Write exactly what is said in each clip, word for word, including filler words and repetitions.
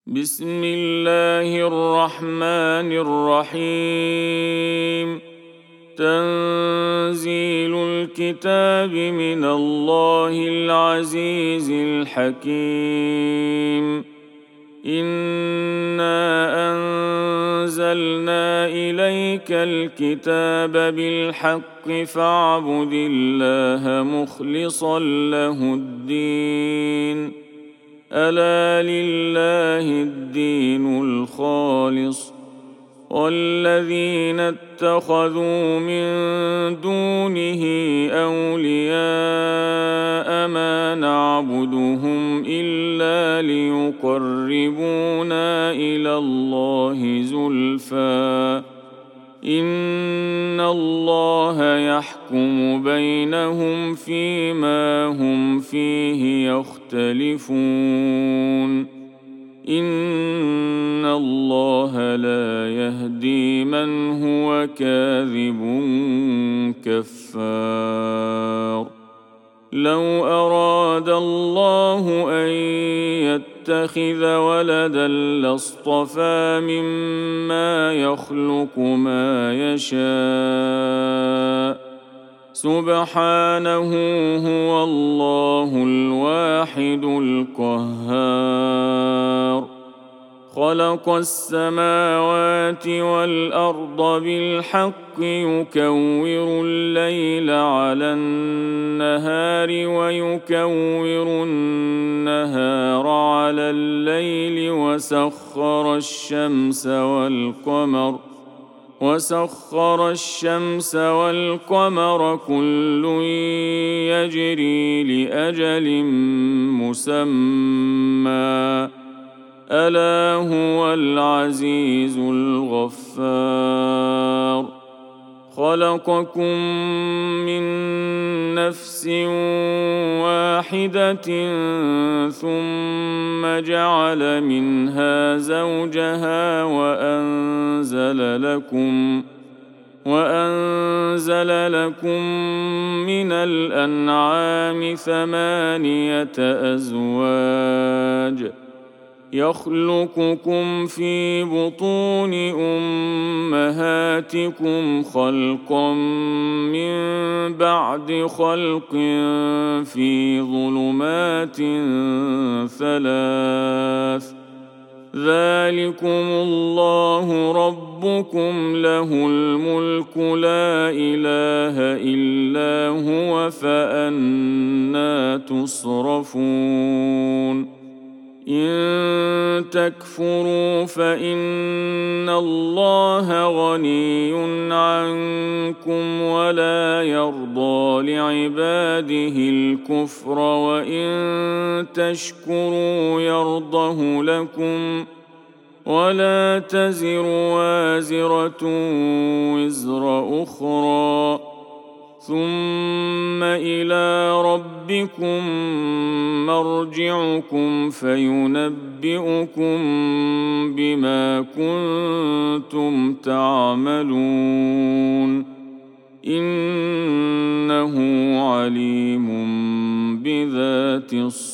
بسم الله الرحمن الرحيم. تنزيل الكتاب من الله العزيز الحكيم. إنا أنزلنا إليك الكتاب بالحق فاعبد الله مخلصا له الدين. ألا لله الدين الخالص، والذين اتخذوا من دونه أولياء ما نعبدهم إلا ليقربونا إلى الله زلفى إن الله يحكم بينهم فيما هم فيه يختلفون. إن الله لا يهدي من هو كاذب كفار. لو أراد الله أن يتخذ ولدا لاصطفى مما يخلق ما يشاء سبحانه هو الله الواحد القهار. خلق السماوات والأرض بالحق يكور الليل على النهار ويكور النهار على الليل وسخر الشمس والقمر وسخر الشمس والقمر كل يجري لأجل مسمى ألا هو العزيز الغفار. خلقكم من نفس واحدة ثم جعل منها زوجها وأنزل لكم وأنزل لكم من الأنعام ثمانية أزواج يخلقكم في بطون أمهاتكم خلقا من بعد خلق في ظلمات ثلاث ذلكم الله ربكم له الملك لا إله إلا هو فأنى تصرفون. إن تكفروا فإن الله غني عنكم ولا يرضى لعباده الكفر وإن تشكروا يرضه لكم ولا تزر وازرة وزر أخرى ثم إلى ربكم مرجعكم فينبئكم بما كنتم تعملون. إنه عليم بذات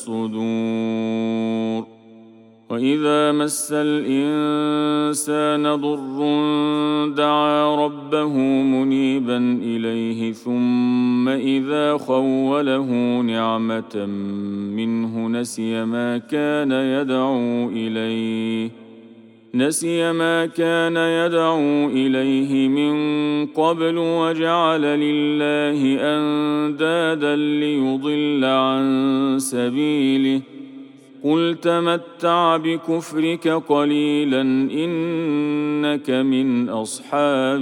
الصدور. وإذا مس الإنسان ضر دعا ربه منيبا إليه ثم إذا خوله نعمة منه نسي ما كان يدعو إليه نسي ما كان يدعو إليه من قبل وجعل لله أندادا ليضل عن سبيله. قل تمتع بكفرك قليلا إنك من أصحاب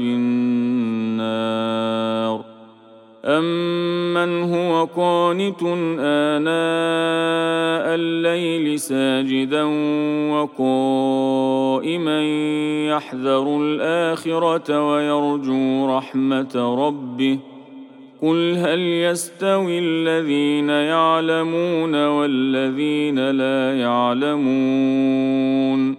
النار. أمن هو قانت آناء الليل ساجدا وقائما يحذر الآخرة ويرجو رحمة ربه قل هل يستوي الذين يعلمون والذين لا يعلمون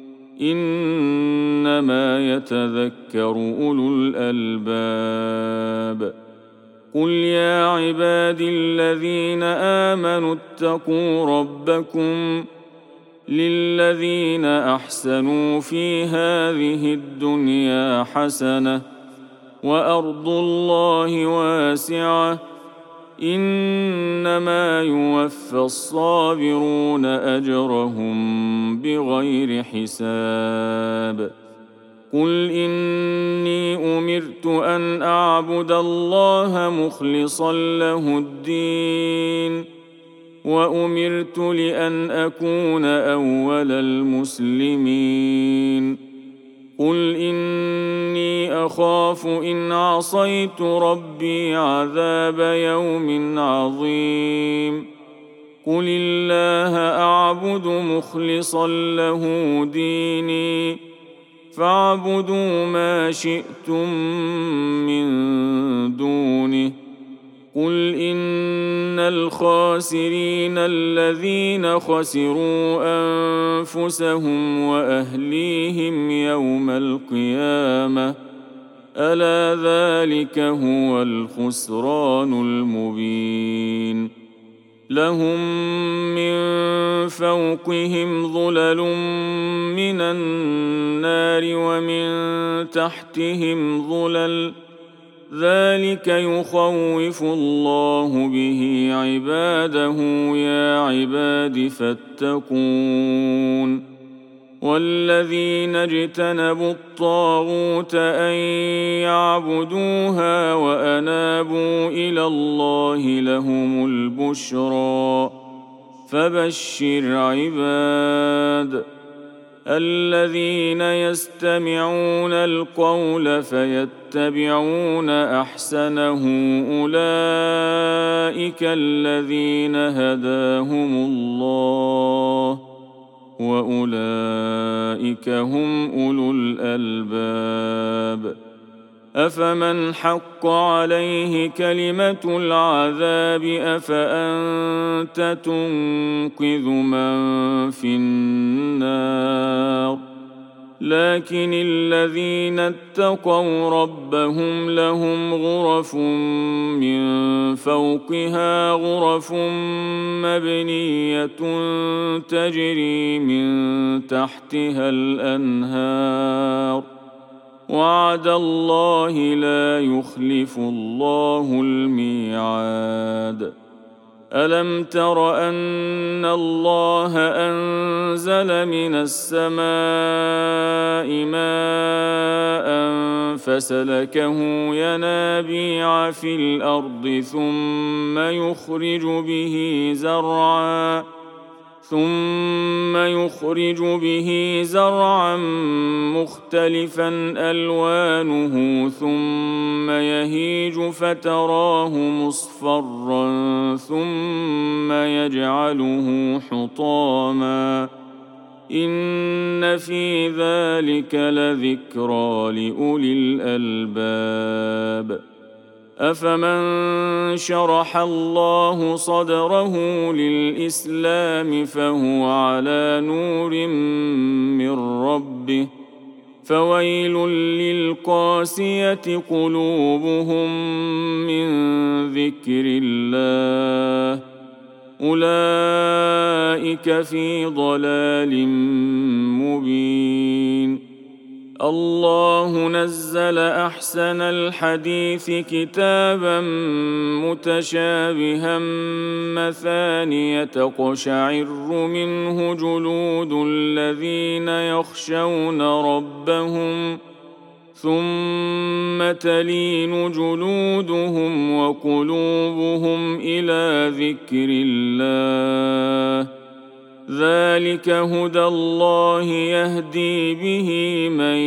إنما يتذكر أولو الألباب. قل يا عبادي الذين آمنوا اتقوا ربكم للذين أحسنوا في هذه الدنيا حسنة وأرض الله واسعة إنما يوفى الصابرون أجرهم بغير حساب قل إني أمرت أن أعبد الله مخلصا له الدين وأمرت لأن أكون أول المسلمين قل إني أخاف إن عصيت ربي عذاب يوم عظيم قل الله أعبد مخلصا له ديني فاعبدوا ما شئتم من دونه قل إن الخاسرين الذين خسروا أنفسهم وأهليهم يوم القيامة ألا ذلك هو الخسران المبين لهم من فوقهم ظلل من النار ومن تحتهم ظلل ذلك يخوف الله به عباده يا عباد فاتقون والذين اجتنبوا الطاغوت أن يعبدوها وأنابوا إلى الله لهم البشرى فبشر عباد الذين يستمعون القول فيتبعون أحسنه أولئك الذين هداهم الله وأولئك هم أولو الألباب أفمن حق عليه كلمة العذاب أفأنت تنقذ من في النار لكن الذين اتقوا ربهم لهم غرف من فوقها غرف مبنية تجري من تحتها الأنهار وعد الله لا يخلف الله الميعاد ألم تر أن الله أنزل من السماء ماء فسلكه ينابيع في الأرض ثم يخرج به زرعا ثم يخرج به زرعا مختلفا ألوانه ثم يهيج فتراه مصفرا ثم يجعله حطاما إن في ذلك لذكرى لأولي الألباب أفمن شرح الله صدره للإسلام فهو على نور من ربه فويل للقاسية قلوبهم من ذكر الله أولئك في ضلال مبين الله نزل أحسن الحديث كتابا متشابها مثانية تقشعر منه جلود الذين يخشون ربهم ثم تلين جلودهم وقلوبهم إلى ذكر الله ذلك هدى الله يهدي به من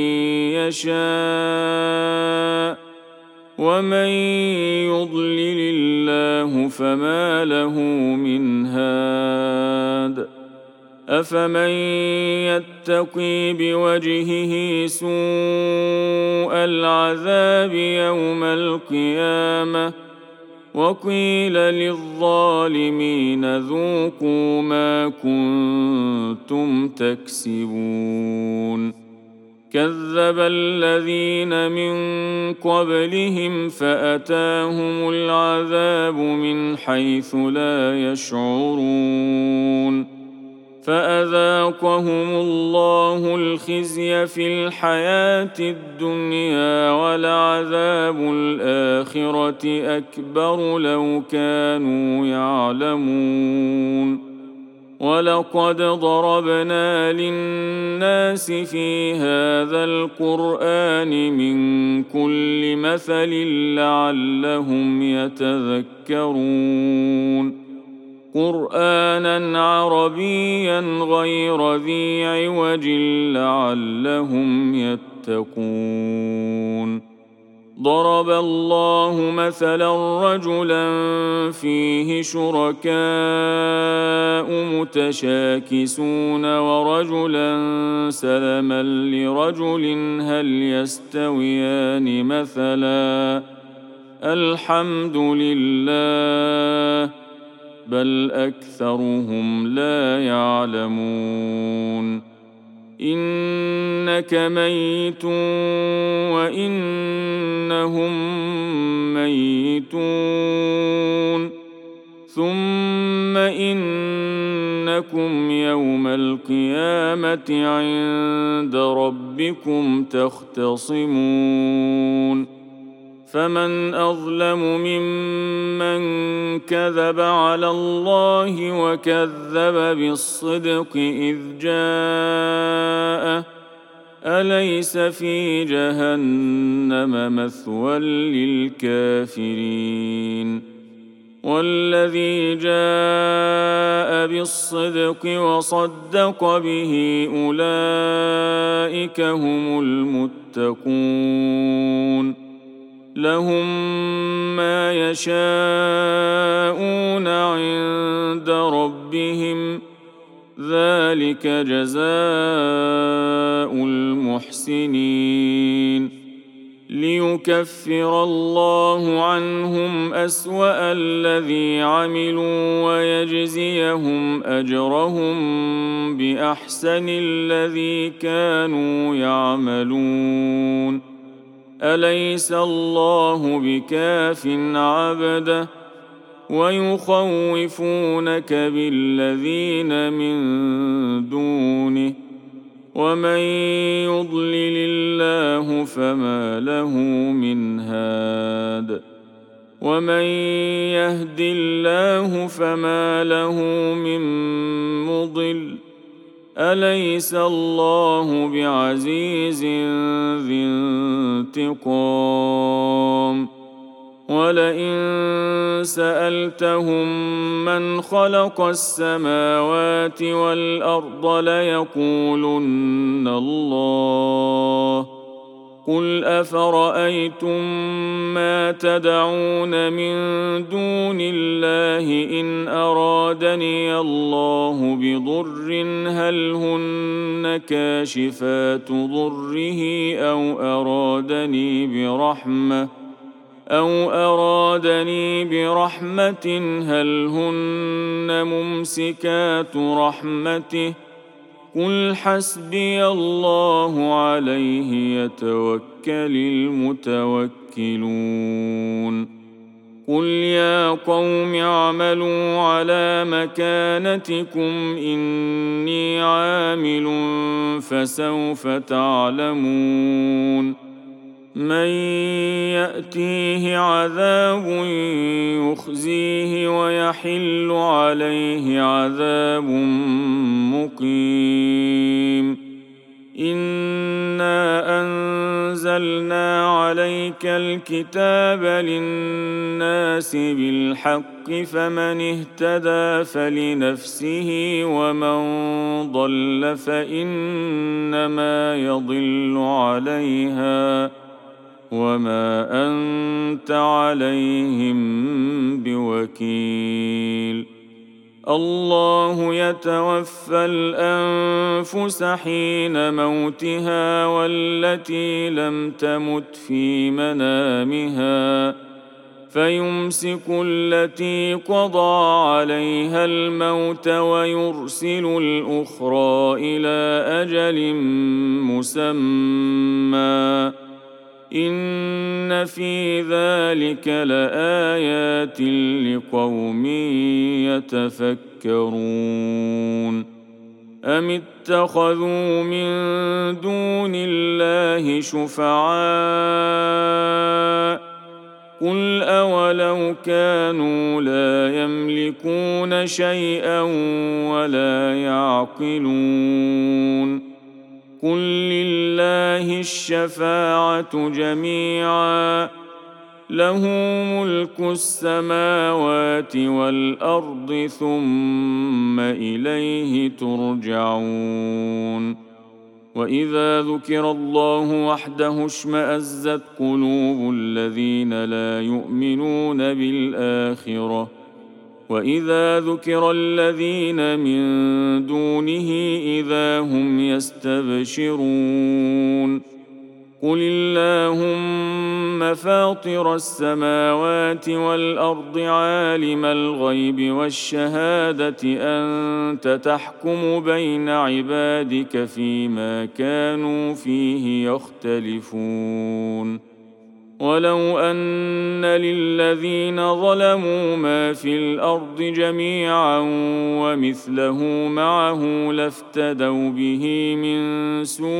يشاء ومن يضلل الله فما له من هاد أفمن يتقي بوجهه سوء العذاب يوم القيامة وقيل للظالمين ذوقوا ما كنتم تكسبون كذب الذين من قبلهم فأتاهم العذاب من حيث لا يشعرون فأذاقهم الله الخزي في الحياة الدنيا ولعذاب الآخرة أكبر لو كانوا يعلمون ولقد ضربنا للناس في هذا القرآن من كل مثل لعلهم يتذكرون قرآنا عربيا غير ذي عوج لعلهم يتقون ضرب الله مثلا رجلا فيه شركاء متشاكسون ورجلا سلما لرجل هل يستويان مثلا الحمد لله بل أكثرهم لا يعلمون إنك ميت وإنهم ميتون ثم إنكم يوم القيامة عند ربكم تختصمون فمن أظلم ممن كذب على الله وكذب بالصدق إذ جاءه أليس في جهنم مثوى للكافرين والذي جاء بالصدق وصدق به أولئك هم المتقون لهم ما يشاءون عند ربهم ذلك جزاء المحسنين ليكفر الله عنهم أسوأ الذي عملوا ويجزيهم أجرهم بأحسن الذي كانوا يعملون أليس الله بكاف عبده ويخوفونك بالذين من دونه ومن يضلل الله فما له من هاد ومن يهد الله فما له من مضل أليس الله بعزيز ذي انتقام ولئن سألتهم من خلق السماوات والأرض ليقولن الله قل أفرأيتم ما تدعون من دون الله إن أرادني الله بضر هل هن كاشفات ضره أو أرادني برحمة أو أرادني برحمة هل هن ممسكات رحمته قل حسبي الله عليه يتوكل المتوكلون قل يا قوم اعملوا على مكانتكم إني عامل فسوف تعلمون من يأتيه عذاب يخزيه ويحل عليه عذاب مقيم إنا أنزلنا عليك الكتاب للناس بالحق فمن اهتدى فلنفسه ومن ضل فإنما يضل عليها وما أنت عليهم بوكيل الله يتوفى الأنفس حين موتها والتي لم تمت في منامها فيمسك التي قضى عليها الموت ويرسل الأخرى إلى أجل مسمى إن في ذلك لآيات لقوم يتفكرون أم اتخذوا من دون الله شفعاء قل أولو كانوا لا يملكون شيئا ولا يعقلون قل لله الشفاعة جميعا له ملك السماوات والأرض ثم إليه ترجعون وإذا ذكر الله وحده اشمأزت قلوب الذين لا يؤمنون بالآخرة وإذا ذكر الذين من دونه إذا هم يستبشرون قل اللهم فاطر السماوات والأرض عالم الغيب والشهادة أنت تحكم بين عبادك فيما كانوا فيه يختلفون ولو أن للذين ظلموا ما في الأرض جميعا ومثله معه لافتدوا به من سوء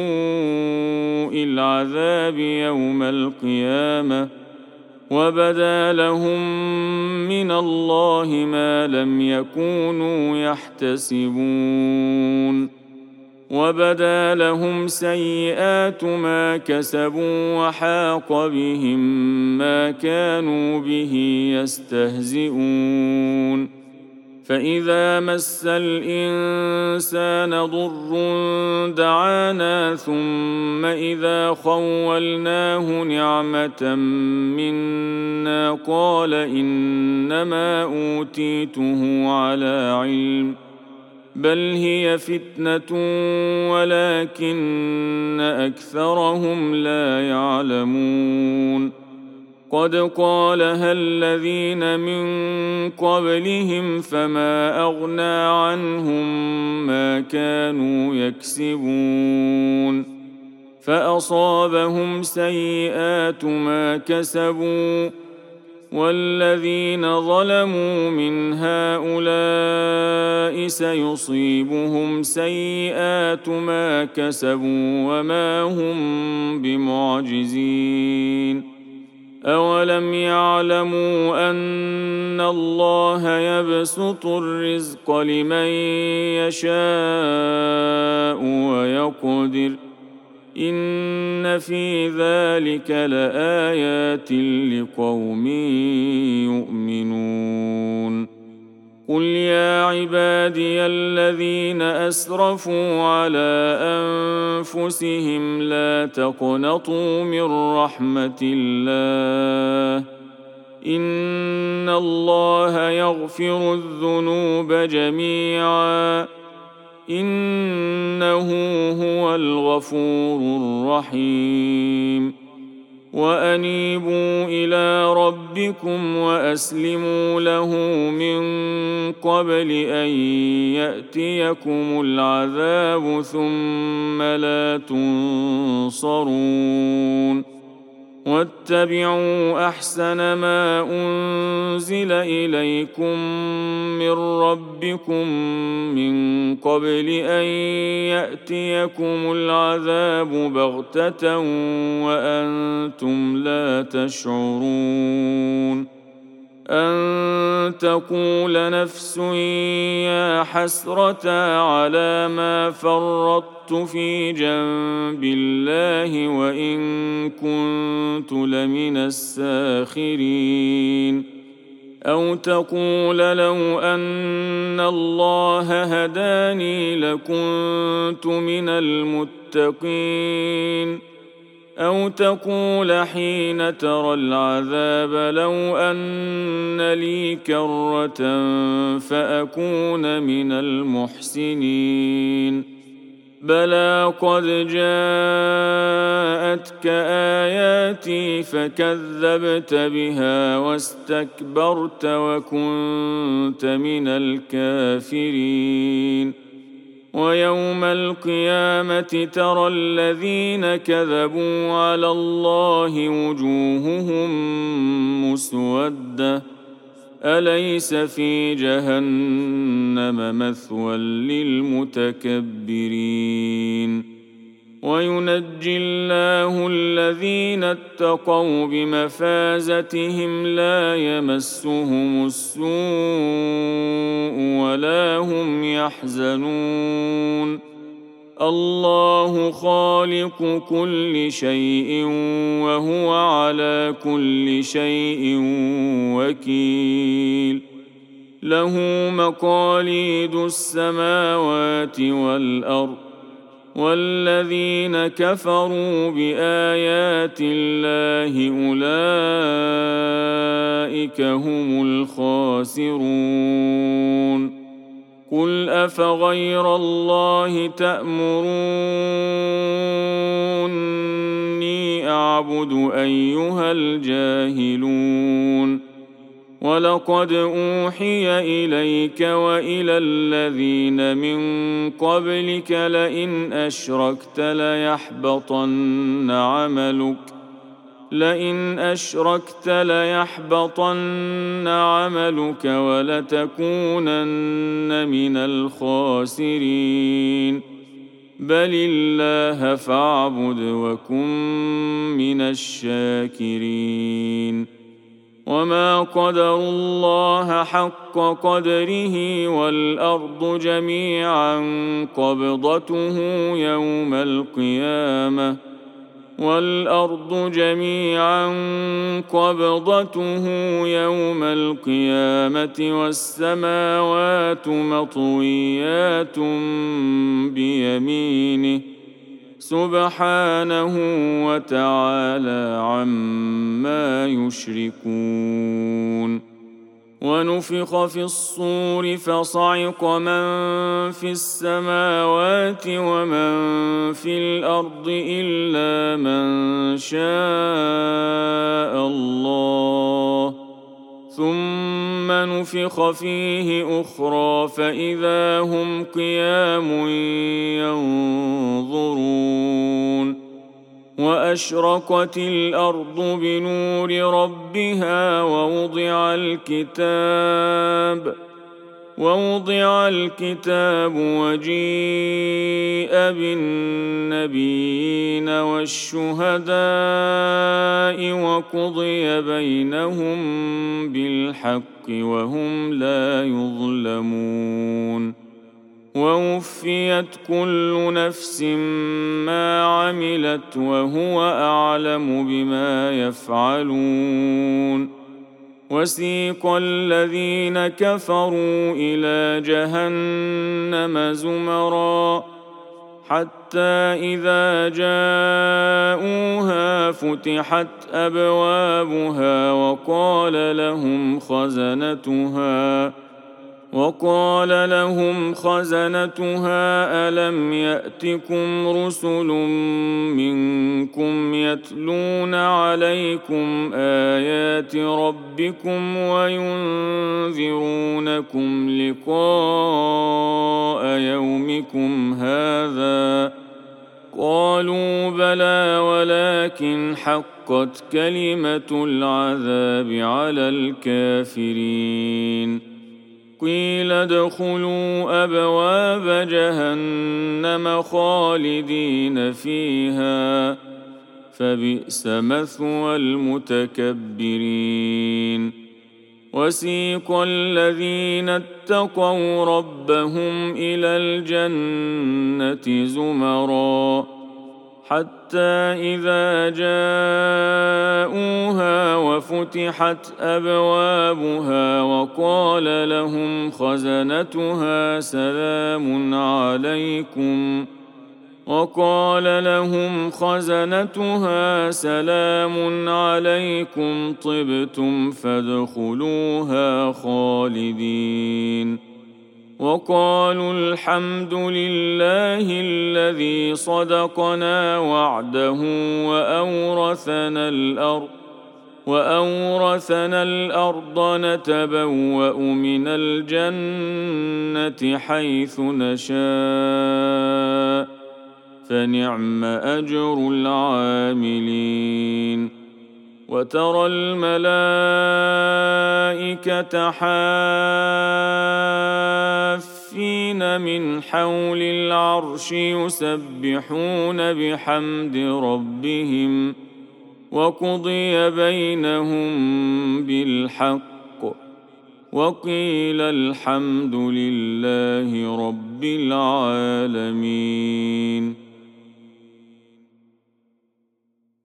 العذاب يوم القيامة وبدا لهم من الله ما لم يكونوا يحتسبون وبدا لهم سيئات ما كسبوا وحاق بهم ما كانوا به يستهزئون فإذا مس الإنسان ضر دعانا ثم إذا خولناه نعمة منا قال إنما أوتيته على علم بل هي فتنة ولكن أكثرهم لا يعلمون قد قالها الذين من قبلهم فما أغنى عنهم ما كانوا يكسبون فأصابهم سيئات ما كسبوا والذين ظلموا من هؤلاء سيصيبهم سيئات ما كسبوا وما هم بمعجزين أولم يعلموا أن الله يبسط الرزق لمن يشاء ويقدر إن في ذلك لآيات لقوم يؤمنون قل يا عبادي الذين أسرفوا على أنفسهم لا تقنطوا من رحمة الله إن الله يغفر الذنوب جميعا إنه هو الغفور الرحيم وأنيبوا إلى ربكم وأسلموا له من قبل أن يأتيكم العذاب ثم لا تنصرون واتبعوا أحسن ما أنزل إليكم من ربكم من قبل أن يأتيكم العذاب بغتة وأنتم لا تشعرون أن تقول نفس يا حسرة على ما فرطت في جنب الله وإن كنت لمن الساخرين أو تقول لو أن الله هداني لكنت من المتقين أو تقول حين ترى العذاب لو أن لي كرة فأكون من المحسنين بلى قد جاءتك آياتي فكذبت بها واستكبرت وكنت من الكافرين ويوم القيامة ترى الذين كذبوا على الله وجوههم مسودة أليس في جهنم مثوى للمتكبرين وينجي الله الذين اتقوا بمفازتهم لا يمسهم السوء ولا هم يحزنون الله خالق كل شيء وهو على كل شيء وكيل له مقاليد السماوات والأرض والذين كفروا بآيات الله أولئك هم الخاسرون قل أفغير الله تأمروني أعبد أيها الجاهلون ولقد أوحي إليك وإلى الذين من قبلك لئن أشركت ليحبطن عملك لئن أشركت ليحبطن عملك ولتكونن من الخاسرين بل الله فاعبد وكن من الشاكرين وما قدروا الله حق قدره والأرض جميعا قبضته يوم القيامة والأرض جميعا قبضته يوم القيامة والسماوات مطويات بيمينه سبحانه وتعالى عما يشركون ونفخ في الصور فصعق من في السماوات ومن في الأرض إلا من شاء الله ثم نفخ فيه أخرى فإذا هم قيام ينظرون وأشرقت الأرض بنور ربها ووضع الكتاب ووضع الكتاب وجيء بالنبيين والشهداء وقضي بينهم بالحق وهم لا يظلمون ووفيت كل نفس ما عملت وهو أعلم بما يفعلون وسيق الذين كفروا إلى جهنم زمرا حتى إذا جاءوها فتحت أبوابها وقال لهم خزنتها وقال لهم خزنتها ألم يأتكم رسل منكم يتلون عليكم آيات ربكم وينذرونكم لقاء يومكم هذا قالوا بلى ولكن حقت كلمة العذاب على الكافرين قيل ادخلوا أبواب جهنم خالدين فيها فبئس مثوى المتكبرين وسيق الذين اتقوا ربهم إلى الجنة زمرا حتى إذا جاءوها وفتحت أبوابها وقال لهم خزنتها سلام عليكم وقال لهم خزنتها سلام عليكم طبتم فادخلوها خالدين وقالوا الحمد لله الذي صدقنا وعده وأورثنا الأرض وأورثنا الأرض نتبوأ من الجنة حيث نشاء فنعم أجر العاملين وترى الملائكة حافين من حول العرش يسبحون بحمد ربهم وقضي بينهم بالحق وقيل الحمد لله رب العالمين.